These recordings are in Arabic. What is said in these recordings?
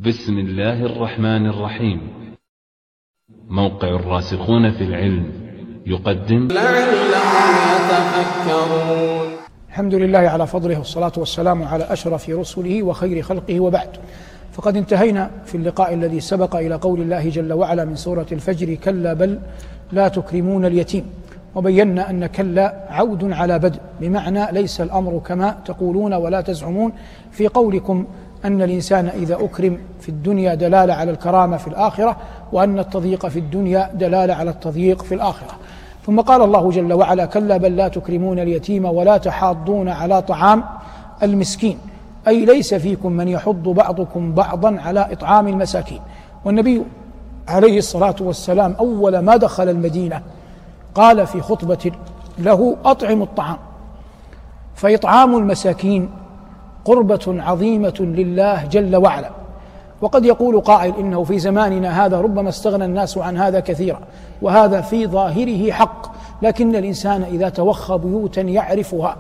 بسم الله الرحمن الرحيم. موقع الراسخون في العلم يقدم لعلهم يتفكرون. الحمد لله على فضله، والصلاة والسلام على أشرف رسله وخير خلقه، وبعد. فقد انتهينا في اللقاء الذي سبق إلى قول الله جل وعلا من سورة الفجر: كلا بل لا تكرمون اليتيم. وبينا أن كلا عود على بدء، بمعنى ليس الأمر كما تقولون ولا تزعمون في قولكم أن الإنسان إذا أكرم في الدنيا دلالة على الكرامة في الآخرة، وأن التضييق في الدنيا دلالة على التضييق في الآخرة. ثم قال الله جل وعلا: كلا بل لا تكرمون اليتيم ولا تحاضون على طعام المسكين، أي ليس فيكم من يحض بعضكم بعضا على إطعام المساكين. والنبي عليه الصلاة والسلام أول ما دخل المدينة قال في خطبة له: أطعموا الطعام، فإطعام المساكين قربة عظيمة لله جل وعلا. وقد يقول قائل إنه في زماننا هذا ربما استغنى الناس عن هذا كثيرا، وهذا في ظاهره حق، لكن الإنسان إذا توخى بيوتا يعرفها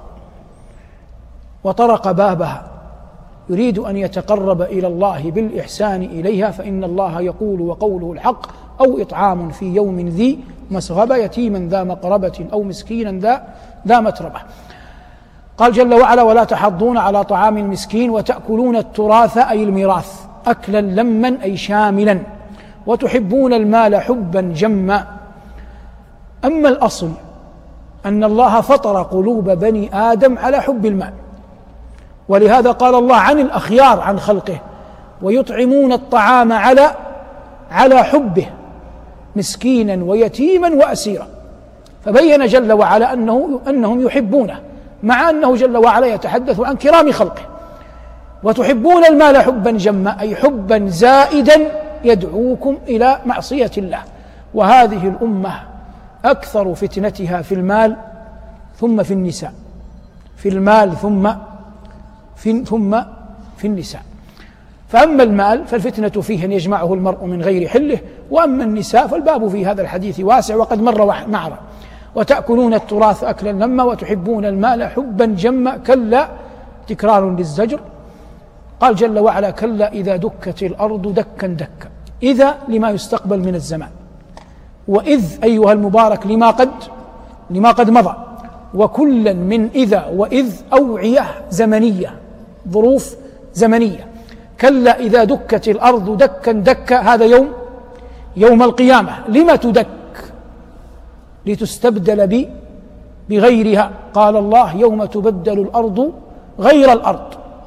وطرق بابها يريد أن يتقرب إلى الله بالإحسان إليها، فإن الله يقول وقوله الحق: أو إطعام في يوم ذي مسغبة، يتيما ذا مقربة أو مسكينا ذا متربة. قال جل وعلا: ولا تحضون على طعام المسكين وتأكلون التراث، أي الميراث، أكلا لما أي شاملا، وتحبون المال حبا جما. أما الأصل أن الله فطر قلوب بني آدم على حب المال، ولهذا قال الله عن الأخيار عن خلقه: ويطعمون الطعام على حبه مسكينا ويتيما وأسيرا. فبين جل وعلا أنهم يحبونه، مع أنه جل وعلا يتحدث عن كرام خلقه. وتحبون المال حبا جما، أي حبا زائدا يدعوكم إلى معصية الله. وهذه الأمة أكثر فتنتها في المال ثم في النساء، في المال ثم في النساء. فأما المال فالفتنة فيه أن يجمعه المرء من غير حله، وأما النساء فالباب في هذا الحديث واسع وقد مر معنا. وتأكلون التراث أكلا لما وتحبون المال حبا جما. كلا تكرار للزجر. قال جل وعلا: كلا إذا دكت الأرض دكا دكا. إذا لما يستقبل من الزمان، وإذ أيها المبارك لما قد مضى. وكلا من إذا وإذ أوعية زمنية، ظروف زمنية. كلا إذا دكت الأرض دكا دكا، هذا يوم القيامة. لما تدك؟ لتستبدل بغيرها. قال الله: يوم تبدل الأرض غير الأرض.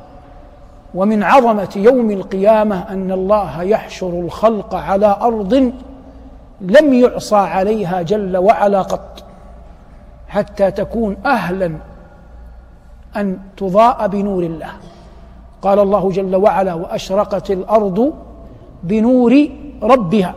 ومن عظمة يوم القيامة أن الله يحشر الخلق على أرض لم يعصى عليها جل وعلا قط، حتى تكون أهلا أن تضاء بنور الله. قال الله جل وعلا: وأشرقت الأرض بنور ربها.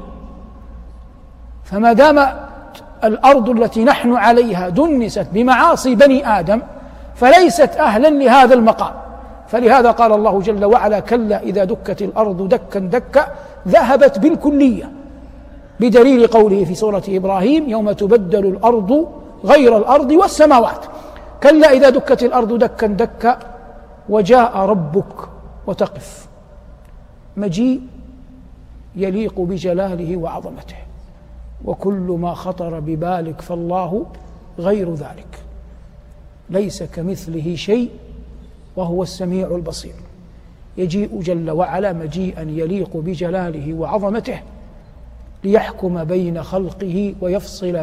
فما دام الأرض التي نحن عليها دنست بمعاصي بني آدم فليست أهلا لهذا المقام. فلهذا قال الله جل وعلا: كلا إذا دكت الأرض دكا دكا، ذهبت بالكلية، بدليل قوله في سورة إبراهيم: يوم تبدل الأرض غير الأرض والسماوات. كلا إذا دكت الأرض دكا دكا وجاء ربك، وتقف مجيء يليق بجلاله وعظمته، وكل ما خطر ببالك فالله غير ذلك، ليس كمثله شيء وهو السميع البصير. يجيء جل وعلا مجيئا يليق بجلاله وعظمته ليحكم بين خلقه ويفصل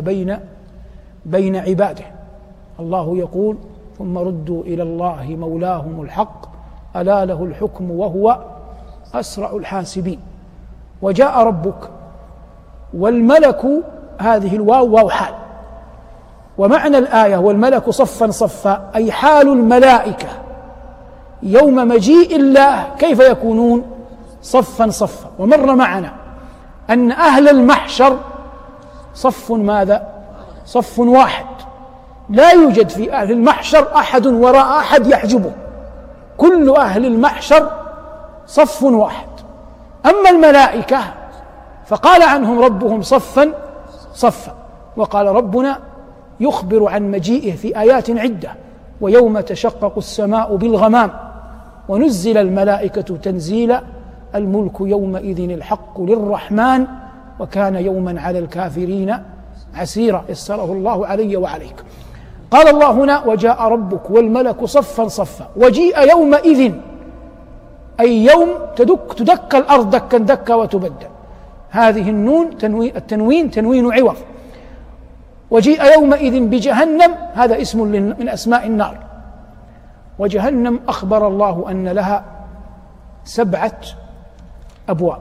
بين عباده. الله يقول: ثم ردوا إلى الله مولاهم الحق ألا له الحكم وهو أسرع الحاسبين. وجاء ربك، والملك، هذه الواو واو حال. ومعنى الآية: والملك صفا صفا، أي حال الملائكة يوم مجيء الله كيف يكونون صفا صفا. ومر معنا أن أهل المحشر صف ماذا؟ صف واحد، لا يوجد في أهل المحشر أحد وراء أحد يحجبه، كل أهل المحشر صف واحد. أما الملائكة فقال عنهم ربهم صفا صفا. وقال ربنا يخبر عن مجيئه في آيات عدة: ويوم تشقق السماء بالغمام ونزل الملائكة تنزيلا الملك يومئذ الحق للرحمن وكان يوما على الكافرين عسيرا يسره الله علي وعليك. قال الله هنا وجاء ربك والملك صفا صفا وجيء يومئذ أي يوم تدك الأرض دكا دكا وتبدل. هذه النون التنوين تنوين عوض. وجيء يومئذ بجهنم هذا اسم من أسماء النار. وجهنم أخبر الله أن لها 7 أبواب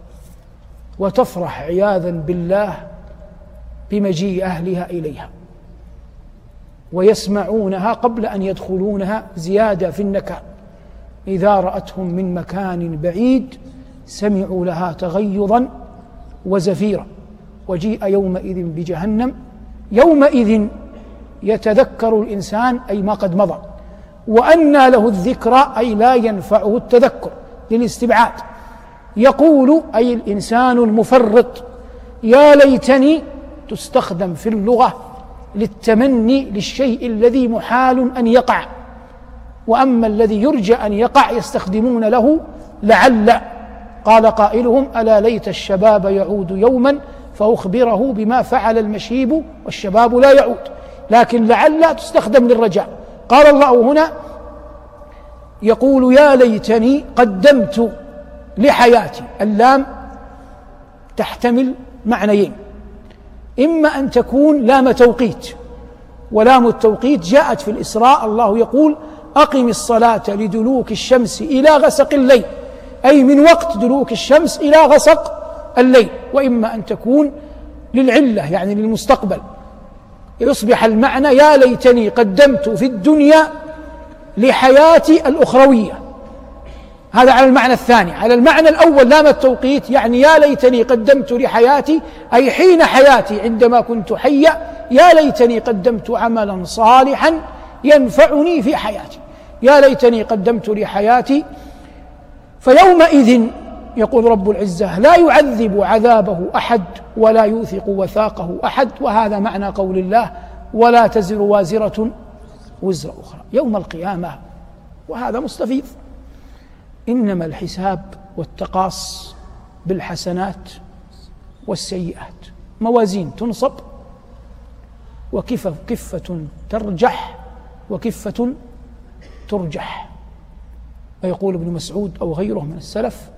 وتفرح عياذا بالله بمجيء أهلها إليها ويسمعونها قبل أن يدخلونها زيادة في النكال. إذا رأتهم من مكان بعيد سمعوا لها تغيظا وزفيرا. وجيء يومئذ بجهنم يومئذ يتذكر الإنسان أي ما قد مضى وأنى له الذكرى أي لا ينفعه التذكر للاستبعاد. يقول أي الإنسان المفرط يا ليتني تستخدم في اللغة للتمني للشيء الذي محال أن يقع، وأما الذي يرجى أن يقع يستخدمون له لعل. قال قائلهم ألا ليت الشباب يعود يوما فأخبره بما فعل المشيب والشباب لا يعود، لكن لعل تستخدم للرجاء. قال الله هنا يقول يا ليتني قدمت لحياتي. اللام تحتمل معنيين، إما أن تكون لام توقيت، ولام التوقيت جاءت في الإسراء الله يقول أقم الصلاة لدلوك الشمس إلى غسق الليل، أي من وقت دلوك الشمس إلى غسق الليل. وإما أن تكون للعلة يعني للمستقبل، يصبح المعنى يا ليتني قدمت في الدنيا لحياتي الأخروية. هذا على المعنى الثاني. على المعنى الأول لام التوقيت يعني يا ليتني قدمت لحياتي أي حين حياتي عندما كنت حيا يا ليتني قدمت عملا صالحا ينفعني في حياتي، يا ليتني قدمت لحياتي. فيومئذ يقول رب العزة لا يعذب عذابه أحد ولا يوثق وثاقه أحد، وهذا معنى قول الله ولا تزر وازرة وزر أخرى. يوم القيامة وهذا مستفيض إنما الحساب والتقاص بالحسنات والسيئات، موازين تنصب وكفة ترجح وكفة ترجح. ويقول ابن مسعود أو غيره من السلف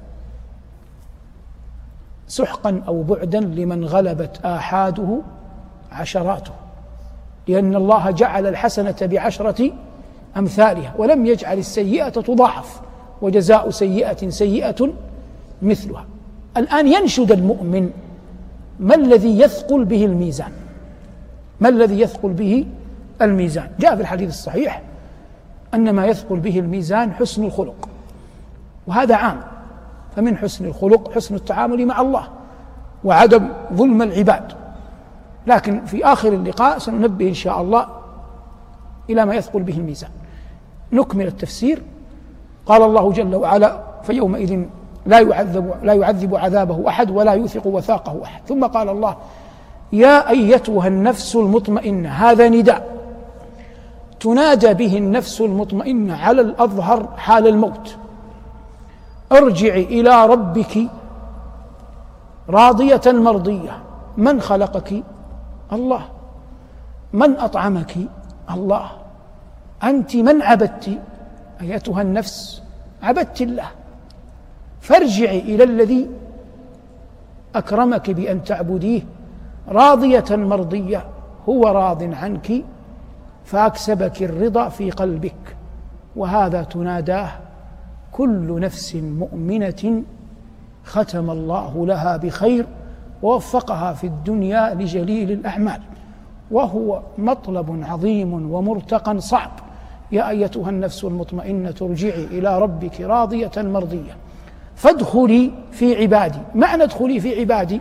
سحقا أو بعدا لمن غلبت آحاده عشراته، لأن الله جعل الحسنة ب10 أمثالها ولم يجعل السيئة تضاعف، وجزاء سيئة سيئة مثلها. الآن ينشد المؤمن ما الذي يثقل به الميزان، ما الذي يثقل به الميزان؟ جاء في الحديث الصحيح أن ما يثقل به الميزان حسن الخلق، وهذا عام. فمن حسن الخلق حسن التعامل مع الله وعدم ظلم العباد. لكن في آخر اللقاء سننبه إن شاء الله إلى ما يثقل به الميزان. نكمل التفسير. قال الله جل وعلا فيومئذ لا يعذب عذابه أحد ولا يوثق وثاقه أحد. ثم قال الله يا أيتها النفس المطمئنة، هذا نداء تنادى به النفس المطمئنة على الأظهر حال الموت. ارجعي إلى ربك راضية مرضية. من خلقك؟ الله. من أطعمك؟ الله. أنت من عبدت؟ أيتها النفس عبدت الله، فارجعي إلى الذي أكرمك بأن تعبديه راضية مرضية، هو راض عنك فأكسبك الرضا في قلبك. وهذا تناداه كل نفس مؤمنة ختم الله لها بخير ووفقها في الدنيا لجليل الأعمال، وهو مطلب عظيم ومرتقى صعب. يا أيتها النفس المطمئنة ارجعي إلى ربك راضية مرضية فادخلي في عبادي. معنى ادخلي في عبادي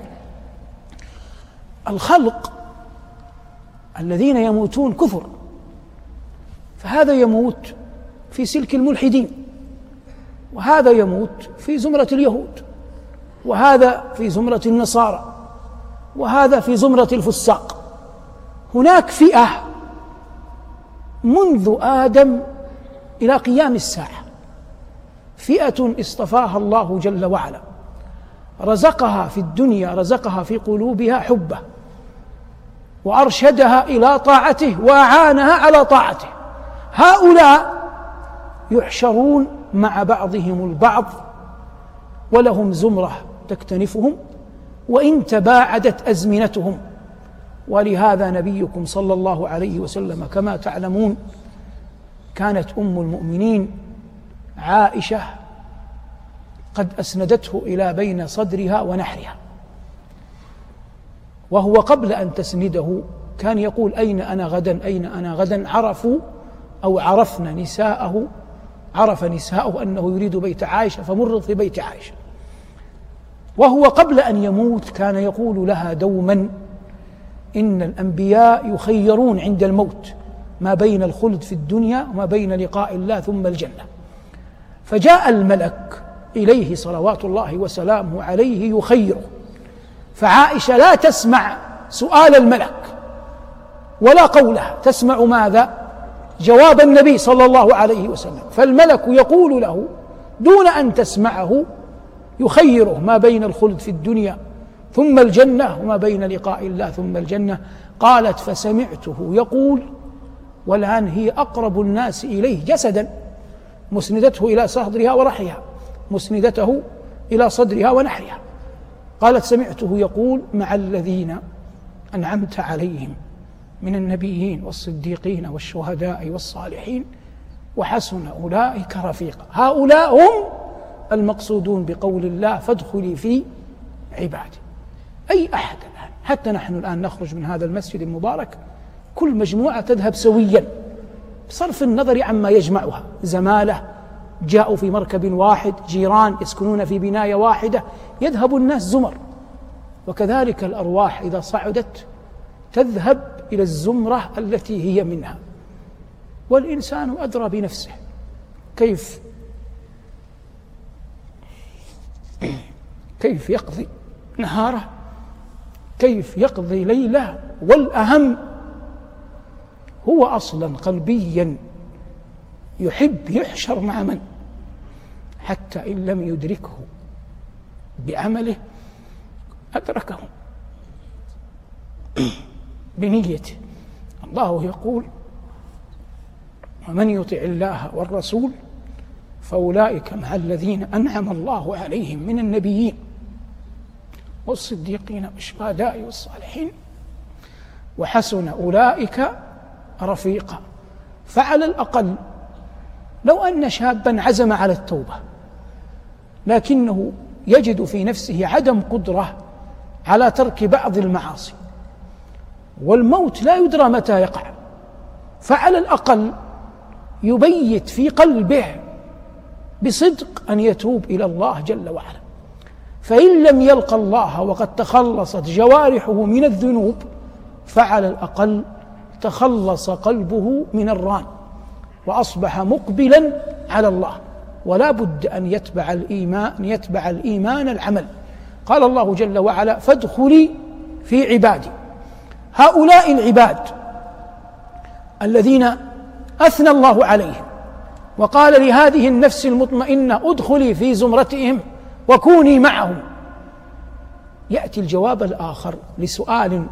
الخلق الذين يموتون كفر، فهذا يموت في سلك الملحدين، وهذا يموت في زمرة اليهود، وهذا في زمرة النصارى، وهذا في زمرة الفساق. هناك فئة منذ آدم إلى قيام الساعة فئة اصطفاها الله جل وعلا، رزقها في الدنيا، رزقها في قلوبها حبه، وأرشدها إلى طاعته وأعانها على طاعته. هؤلاء يحشرون مع بعضهم البعض، ولهم زمرة تكتنفهم وإن تباعدت أزمنتهم. ولهذا نبيكم صلى الله عليه وسلم كما تعلمون كانت أم المؤمنين عائشة قد أسندته إلى بين صدرها ونحرها، وهو قبل أن تسنده كان يقول: أين أنا غدا، أين أنا غدا. عرفوا أو عرفنا نساءه، عرف نساءه أنه يريد بيت عائشة فمرض في بيت عائشة. وهو قبل أن يموت كان يقول لها دوما: إن الأنبياء يخيرون عند الموت ما بين الخلد في الدنيا وما بين لقاء الله ثم الجنة. فجاء الملك إليه صلوات الله وسلامه عليه يخيره، فعائشة لا تسمع سؤال الملك ولا قوله، تسمع ماذا؟ جواب النبي صلى الله عليه وسلم. فالملك يقول له دون أن تسمعه، يخيره ما بين الخلد في الدنيا ثم الجنة وما بين لقاء الله ثم الجنة. قالت: فسمعته يقول، والآن هي أقرب الناس إليه جسدا، مسندته إلى صدرها ورحلها، مسندته إلى صدرها ونحرها. قالت: سمعته يقول: مع الذين أنعمت عليهم من النبيين والصديقين والشهداء والصالحين وحسن أولئك رفيقا. هؤلاء هم المقصودون بقول الله: فادخلي في عبادي. أي أحد الآن، حتى نحن الآن نخرج من هذا المسجد المبارك كل مجموعة تذهب سويا بصرف النظر عما يجمعها، زمالة جاءوا في مركب واحد، جيران يسكنون في بناية واحدة، يذهب الناس زمر. وكذلك الأرواح إذا صعدت تذهب إلى الزمرة التي هي منها. والإنسان أدرى بنفسه كيف يقضي نهاره، كيف يقضي ليله. والأهم هو أصلا قلبيا يحب يحشر مع من، حتى إن لم يدركه بعمله أدركه بنيته. الله يقول: ومن يطع الله والرسول فأولئك مع الذين أنعم الله عليهم من النبيين والصديقين والشهداء والصالحين وحسن أولئك رفيقا. فعلى الأقل لو أن شابا عزم على التوبة لكنه يجد في نفسه عدم قدرة على ترك بعض المعاصي، والموت لا يدرى متى يقع، فعلى الأقل يبيت في قلبه بصدق أن يتوب إلى الله جل وعلا. فإن لم يلقى الله وقد تخلصت جوارحه من الذنوب فعلى الأقل تخلص قلبه من الران وأصبح مقبلا على الله. ولا بد أن يتبع الإيمان العمل. قال الله جل وعلا: فادخلي في عبادي. هؤلاء العباد الذين أثنى الله عليهم وقال لهذه النفس المطمئنة: ادخلي في زمرتهم وكوني معهم. يأتي الجواب الآخر لسؤال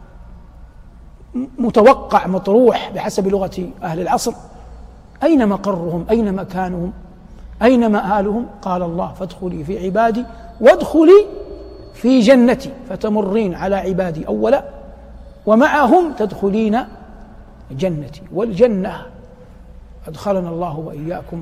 متوقع مطروح بحسب لغة أهل العصر: أين مقرهم؟ أين مكانهم؟ أين مآلهم؟ قال الله: فادخلي في عبادي وادخلي في جنتي. فتمرين على عبادي أولا ومعهم تدخلين جنتي. والجنة أدخلنا الله وإياكم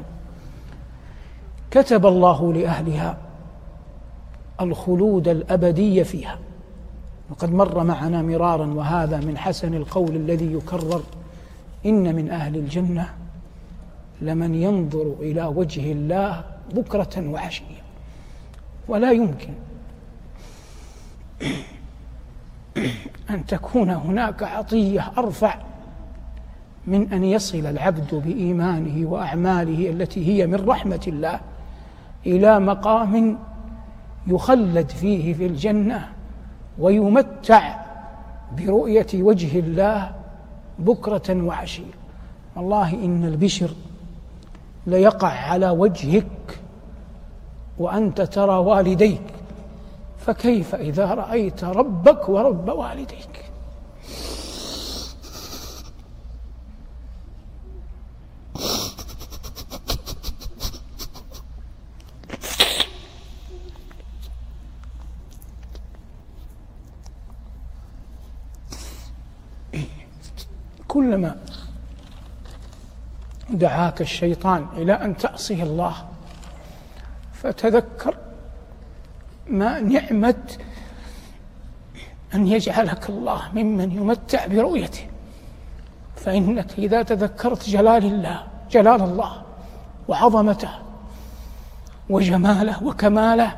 كتب الله لأهلها الخلود الأبدي فيها. وقد مر معنا مرارا، وهذا من حسن القول الذي يكرر: إن من أهل الجنة لمن ينظر إلى وجه الله بكرة وعشية. ولا يمكن أن تكون هناك عطية أرفع من أن يصل العبد بإيمانه وأعماله التي هي من رحمة الله إلى مقام يخلد فيه في الجنة ويمتع برؤية وجه الله بكرة وعشية. والله إن البشر ليقع على وجهك وأنت ترى والديك، فكيف إذا رأيت ربك ورب والديك؟ كلما دعاك الشيطان إلى أن تعصي الله فتذكر ما نعمة أن يجعلك الله ممن يمتع برؤيته، فإنك إذا تذكرت جلال الله وعظمته وجماله وكماله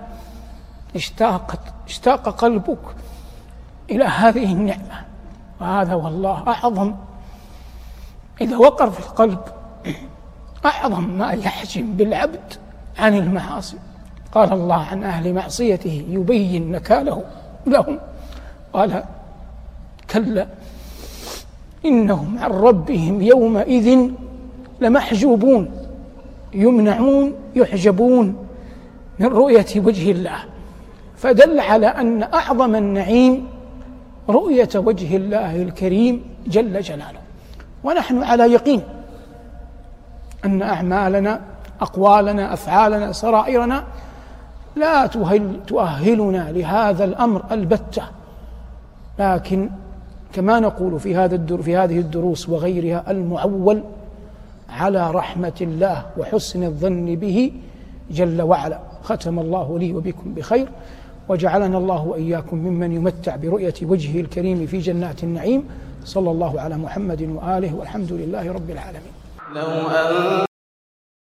اشتاق قلبك إلى هذه النعمة. وهذا والله أعظم، إذا وقر في القلب أعظم ما يحجم بالعبد عن المعاصي. قال الله عن أهل معصيته يبين نكاله لهم، قال كلا إنهم عن ربهم يومئذ لمحجوبون يمنعون يحجبون من رؤية وجه الله، فدل على أن أعظم النعيم رؤية وجه الله الكريم جل جلاله. ونحن على يقين أن أعمالنا أقوالنا أفعالنا سرائرنا لا تؤهلنا لهذا الأمر البتة، لكن كما نقول في هذه الدروس وغيرها المعول على رحمة الله وحسن الظن به جل وعلا. ختم الله لي وبكم بخير، وجعلنا الله وإياكم ممن يمتع برؤية وجهه الكريم في جنات النعيم. صلى الله على محمد وآله، والحمد لله رب العالمين.